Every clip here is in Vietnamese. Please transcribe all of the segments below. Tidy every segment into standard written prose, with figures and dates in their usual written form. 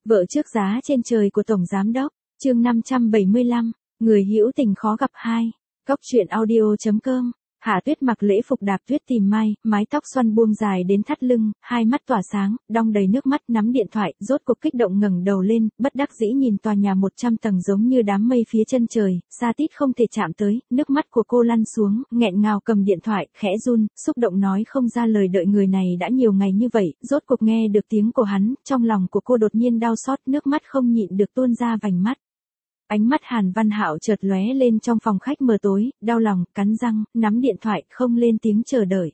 Vợ trước giá trên trời của Tổng Giám Đốc, chương 575, người hữu tình khó gặp hai. Góc truyện audio.com. Hạ Tuyết mặc lễ phục đạp tuyết tìm mai, mái tóc xoăn buông dài đến thắt lưng, hai mắt tỏa sáng, đong đầy nước mắt nắm điện thoại, rốt cuộc kích động ngẩng đầu lên, bất đắc dĩ nhìn tòa nhà 100 tầng giống như đám mây phía chân trời, xa tít không thể chạm tới, nước mắt của cô lăn xuống, nghẹn ngào cầm điện thoại, khẽ run, xúc động nói không ra lời, đợi người này đã nhiều ngày như vậy, rốt cuộc nghe được tiếng của hắn, trong lòng của cô đột nhiên đau xót, nước mắt không nhịn được tuôn ra vành mắt. Ánh mắt Hàn Văn Hạo chợt lóe lên trong phòng khách mờ tối, đau lòng, cắn răng, nắm điện thoại, không lên tiếng chờ đợi.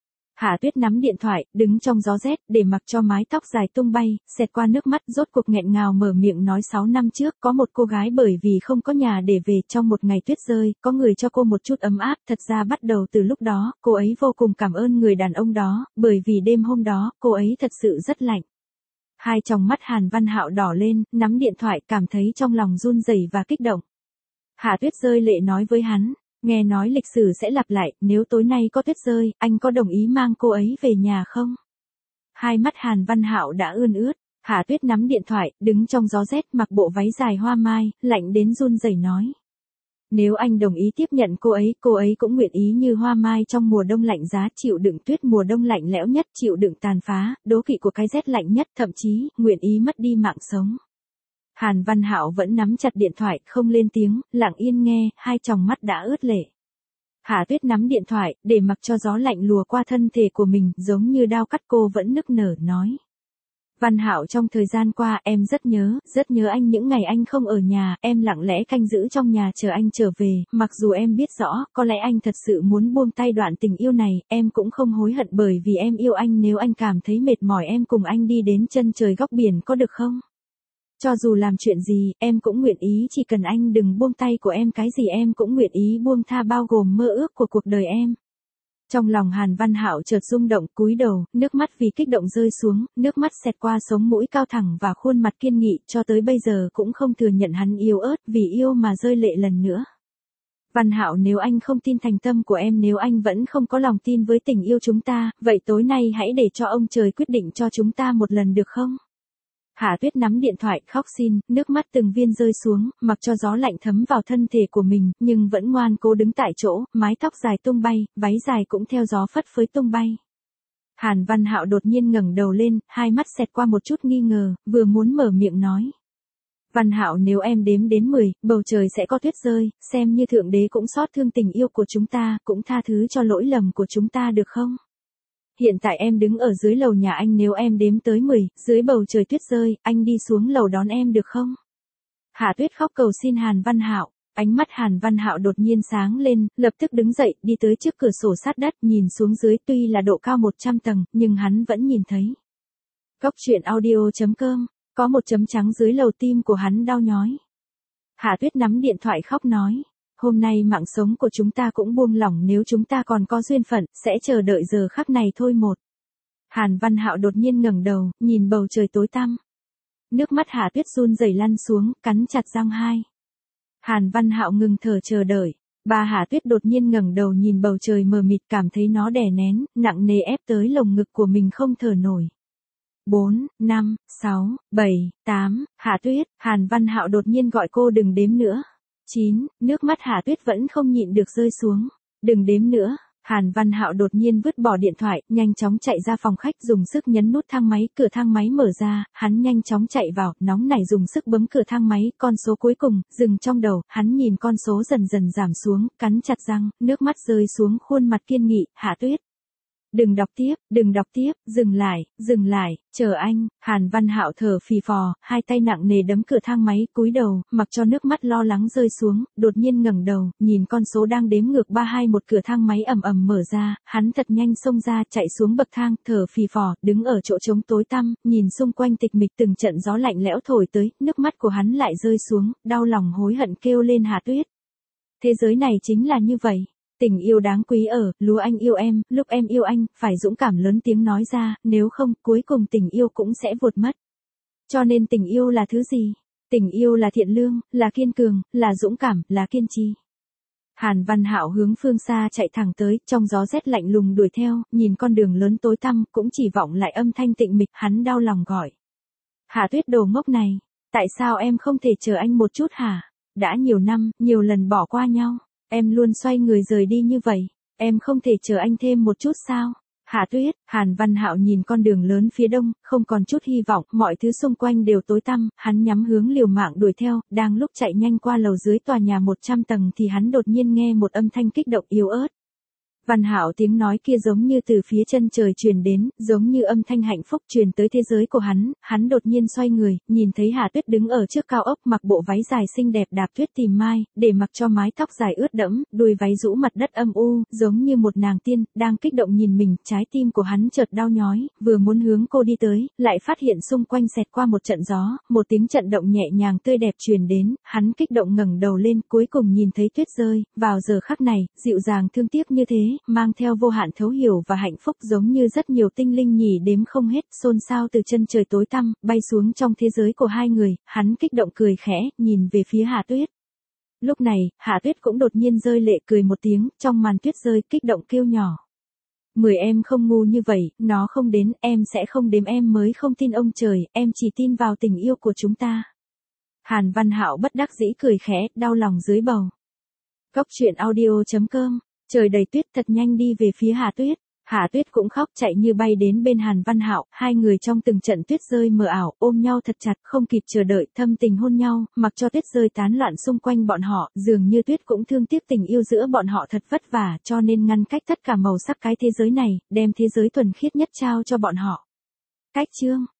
Hạ Tuyết nắm điện thoại, đứng trong gió rét, để mặc cho mái tóc dài tung bay, xẹt qua nước mắt, rốt cuộc nghẹn ngào mở miệng nói 6 năm trước, có một cô gái bởi vì không có nhà để về, trong một ngày tuyết rơi, có người cho cô một chút ấm áp, thật ra bắt đầu từ lúc đó, cô ấy vô cùng cảm ơn người đàn ông đó, bởi vì đêm hôm đó, cô ấy thật sự rất lạnh. Hai tròng mắt Hàn Văn Hạo đỏ lên, nắm điện thoại, cảm thấy trong lòng run rẩy và kích động. Hạ Tuyết rơi lệ nói với hắn, nghe nói lịch sử sẽ lặp lại, nếu tối nay có tuyết rơi, anh có đồng ý mang cô ấy về nhà không? Hai mắt Hàn Văn Hạo đã ươn ướt, Hạ Tuyết nắm điện thoại, đứng trong gió rét, mặc bộ váy dài hoa mai, lạnh đến run rẩy nói. Nếu anh đồng ý tiếp nhận cô ấy cũng nguyện ý như hoa mai trong mùa đông lạnh giá, chịu đựng tuyết mùa đông lạnh lẽo nhất, chịu đựng tàn phá, đố kỵ của cái rét lạnh nhất, thậm chí, nguyện ý mất đi mạng sống. Hàn Văn Hạo vẫn nắm chặt điện thoại, không lên tiếng, lặng yên nghe, hai tròng mắt đã ướt lệ. Hạ Tuyết nắm điện thoại, để mặc cho gió lạnh lùa qua thân thể của mình, giống như đao cắt, cô vẫn nức nở nói. Văn Hạo, trong thời gian qua em rất nhớ anh, những ngày anh không ở nhà, em lặng lẽ canh giữ trong nhà chờ anh trở về, mặc dù em biết rõ, có lẽ anh thật sự muốn buông tay đoạn tình yêu này, em cũng không hối hận bởi vì em yêu anh, nếu anh cảm thấy mệt mỏi em cùng anh đi đến chân trời góc biển có được không? Cho dù làm chuyện gì, em cũng nguyện ý, chỉ cần anh đừng buông tay của em, cái gì em cũng nguyện ý buông tha, bao gồm mơ ước của cuộc đời em. Trong lòng Hàn Văn Hạo chợt rung động, cúi đầu, nước mắt vì kích động rơi xuống, nước mắt xẹt qua sống mũi cao thẳng và khuôn mặt kiên nghị, cho tới bây giờ cũng không thừa nhận hắn yếu ớt, vì yêu mà rơi lệ lần nữa. Văn Hạo, nếu anh không tin thành tâm của em, nếu anh vẫn không có lòng tin với tình yêu chúng ta, vậy tối nay hãy để cho ông trời quyết định cho chúng ta một lần được không? Hạ Tuyết nắm điện thoại, khóc xin, nước mắt từng viên rơi xuống, mặc cho gió lạnh thấm vào thân thể của mình, nhưng vẫn ngoan cố đứng tại chỗ, mái tóc dài tung bay, váy dài cũng theo gió phất phới tung bay. Hàn Văn Hạo đột nhiên ngẩng đầu lên, hai mắt xẹt qua một chút nghi ngờ, vừa muốn mở miệng nói. Văn Hạo, nếu em đếm đến 10, bầu trời sẽ có tuyết rơi, xem như Thượng Đế cũng xót thương tình yêu của chúng ta, cũng tha thứ cho lỗi lầm của chúng ta được không? Hiện tại em đứng ở dưới lầu nhà anh, nếu em đếm tới 10, dưới bầu trời tuyết rơi, anh đi xuống lầu đón em được không? Hạ Tuyết khóc cầu xin Hàn Văn Hạo, ánh mắt Hàn Văn Hạo đột nhiên sáng lên, lập tức đứng dậy, đi tới trước cửa sổ sát đất, nhìn xuống dưới, tuy là độ cao 100 tầng, nhưng hắn vẫn nhìn thấy. Góc truyện audio.com, có một chấm trắng dưới lầu, tim của hắn đau nhói. Hạ Tuyết nắm điện thoại khóc nói. Hôm nay mạng sống của chúng ta cũng buông lỏng, nếu chúng ta còn có duyên phận, sẽ chờ đợi giờ khắc này thôi một. Hàn Văn Hạo đột nhiên ngẩng đầu, nhìn bầu trời tối tăm. Nước mắt Hạ Tuyết run rẩy lăn xuống, cắn chặt răng hai. Hàn Văn Hạo ngừng thở chờ đợi. Bà Hạ Tuyết đột nhiên ngẩng đầu nhìn bầu trời mờ mịt, cảm thấy nó đè nén, nặng nề ép tới lồng ngực của mình không thở nổi. 4, 5, 6, 7, 8, Hạ Tuyết, Hàn Văn Hạo đột nhiên gọi cô đừng đếm nữa. 9, nước mắt Hạ Tuyết vẫn không nhịn được rơi xuống. Đừng đếm nữa. Hàn Văn Hạo đột nhiên vứt bỏ điện thoại, nhanh chóng chạy ra phòng khách, dùng sức nhấn nút thang máy, cửa thang máy mở ra, hắn nhanh chóng chạy vào, nóng nảy dùng sức bấm cửa thang máy, con số cuối cùng dừng trong đầu, hắn nhìn con số dần dần giảm xuống, cắn chặt răng, nước mắt rơi xuống khuôn mặt kiên nghị. Hạ Tuyết, đừng đọc tiếp, dừng lại, chờ anh. Hàn Văn Hạo thở phì phò, hai tay nặng nề đấm cửa thang máy, cúi đầu, mặc cho nước mắt lo lắng rơi xuống, đột nhiên ngẩng đầu, nhìn con số đang đếm ngược 321, cửa thang máy ầm ầm mở ra, hắn thật nhanh xông ra, chạy xuống bậc thang, thở phì phò, đứng ở chỗ trống tối tăm, nhìn xung quanh tịch mịch, từng trận gió lạnh lẽo thổi tới, nước mắt của hắn lại rơi xuống, đau lòng hối hận kêu lên. Hạ Tuyết, thế giới này chính là như vậy. Tình yêu đáng quý ở, lúc anh yêu em, lúc em yêu anh, phải dũng cảm lớn tiếng nói ra, nếu không, cuối cùng tình yêu cũng sẽ vụt mất. Cho nên tình yêu là thứ gì? Tình yêu là thiện lương, là kiên cường, là dũng cảm, là kiên trì. Hàn Văn Hạo hướng phương xa chạy thẳng tới, trong gió rét lạnh lùng đuổi theo, nhìn con đường lớn tối tăm, cũng chỉ vọng lại âm thanh tịnh mịch, hắn đau lòng gọi. Hạ Tuyết đồ ngốc này, tại sao em không thể chờ anh một chút hả? Đã nhiều năm, nhiều lần bỏ qua nhau, em luôn xoay người rời đi như vậy, em không thể chờ anh thêm một chút sao? Hạ Tuyết, Hàn Văn Hạo nhìn con đường lớn phía đông, không còn chút hy vọng, mọi thứ xung quanh đều tối tăm, hắn nhắm hướng liều mạng đuổi theo, đang lúc chạy nhanh qua lầu dưới tòa nhà 100 tầng thì hắn đột nhiên nghe một âm thanh kích động yếu ớt. Văn Hạo tiếng nói kia giống như từ phía chân trời truyền đến, giống như âm thanh hạnh phúc truyền tới thế giới của hắn đột nhiên xoay người, nhìn thấy Hạ Tuyết đứng ở trước cao ốc mặc bộ váy dài xinh đẹp đạp tuyết tìm mai, để mặc cho mái tóc dài ướt đẫm, đuôi váy rũ mặt đất âm u, giống như một nàng tiên, đang kích động nhìn mình, trái tim của hắn chợt đau nhói, vừa muốn hướng cô đi tới, lại phát hiện xung quanh xẹt qua một trận gió, một tiếng trận động nhẹ nhàng tươi đẹp truyền đến, hắn kích động ngẩng đầu lên, cuối cùng nhìn thấy tuyết rơi, vào giờ khắc này, dịu dàng thương tiếc như thế, mang theo vô hạn thấu hiểu và hạnh phúc giống như rất nhiều tinh linh nhì đếm không hết, xôn xao từ chân trời tối tăm, bay xuống trong thế giới của hai người, hắn kích động cười khẽ, nhìn về phía Hạ Tuyết. Lúc này, Hạ Tuyết cũng đột nhiên rơi lệ cười một tiếng, trong màn tuyết rơi, kích động kêu nhỏ. 10 em không ngu như vậy, nó không đến, em sẽ không đếm, em mới không tin ông trời, em chỉ tin vào tình yêu của chúng ta. Hàn Văn Hạo bất đắc dĩ cười khẽ, đau lòng dưới bầu. Góc truyện audio.com. Trời đầy tuyết thật nhanh đi về phía Hạ Tuyết. Hạ Tuyết cũng khóc chạy như bay đến bên Hàn Văn Hạo, hai người trong từng trận tuyết rơi mờ ảo, ôm nhau thật chặt, không kịp chờ đợi, thâm tình hôn nhau, mặc cho tuyết rơi tán loạn xung quanh bọn họ, dường như tuyết cũng thương tiếc tình yêu giữa bọn họ thật vất vả, cho nên ngăn cách tất cả màu sắc cái thế giới này, đem thế giới thuần khiết nhất trao cho bọn họ. Cách chương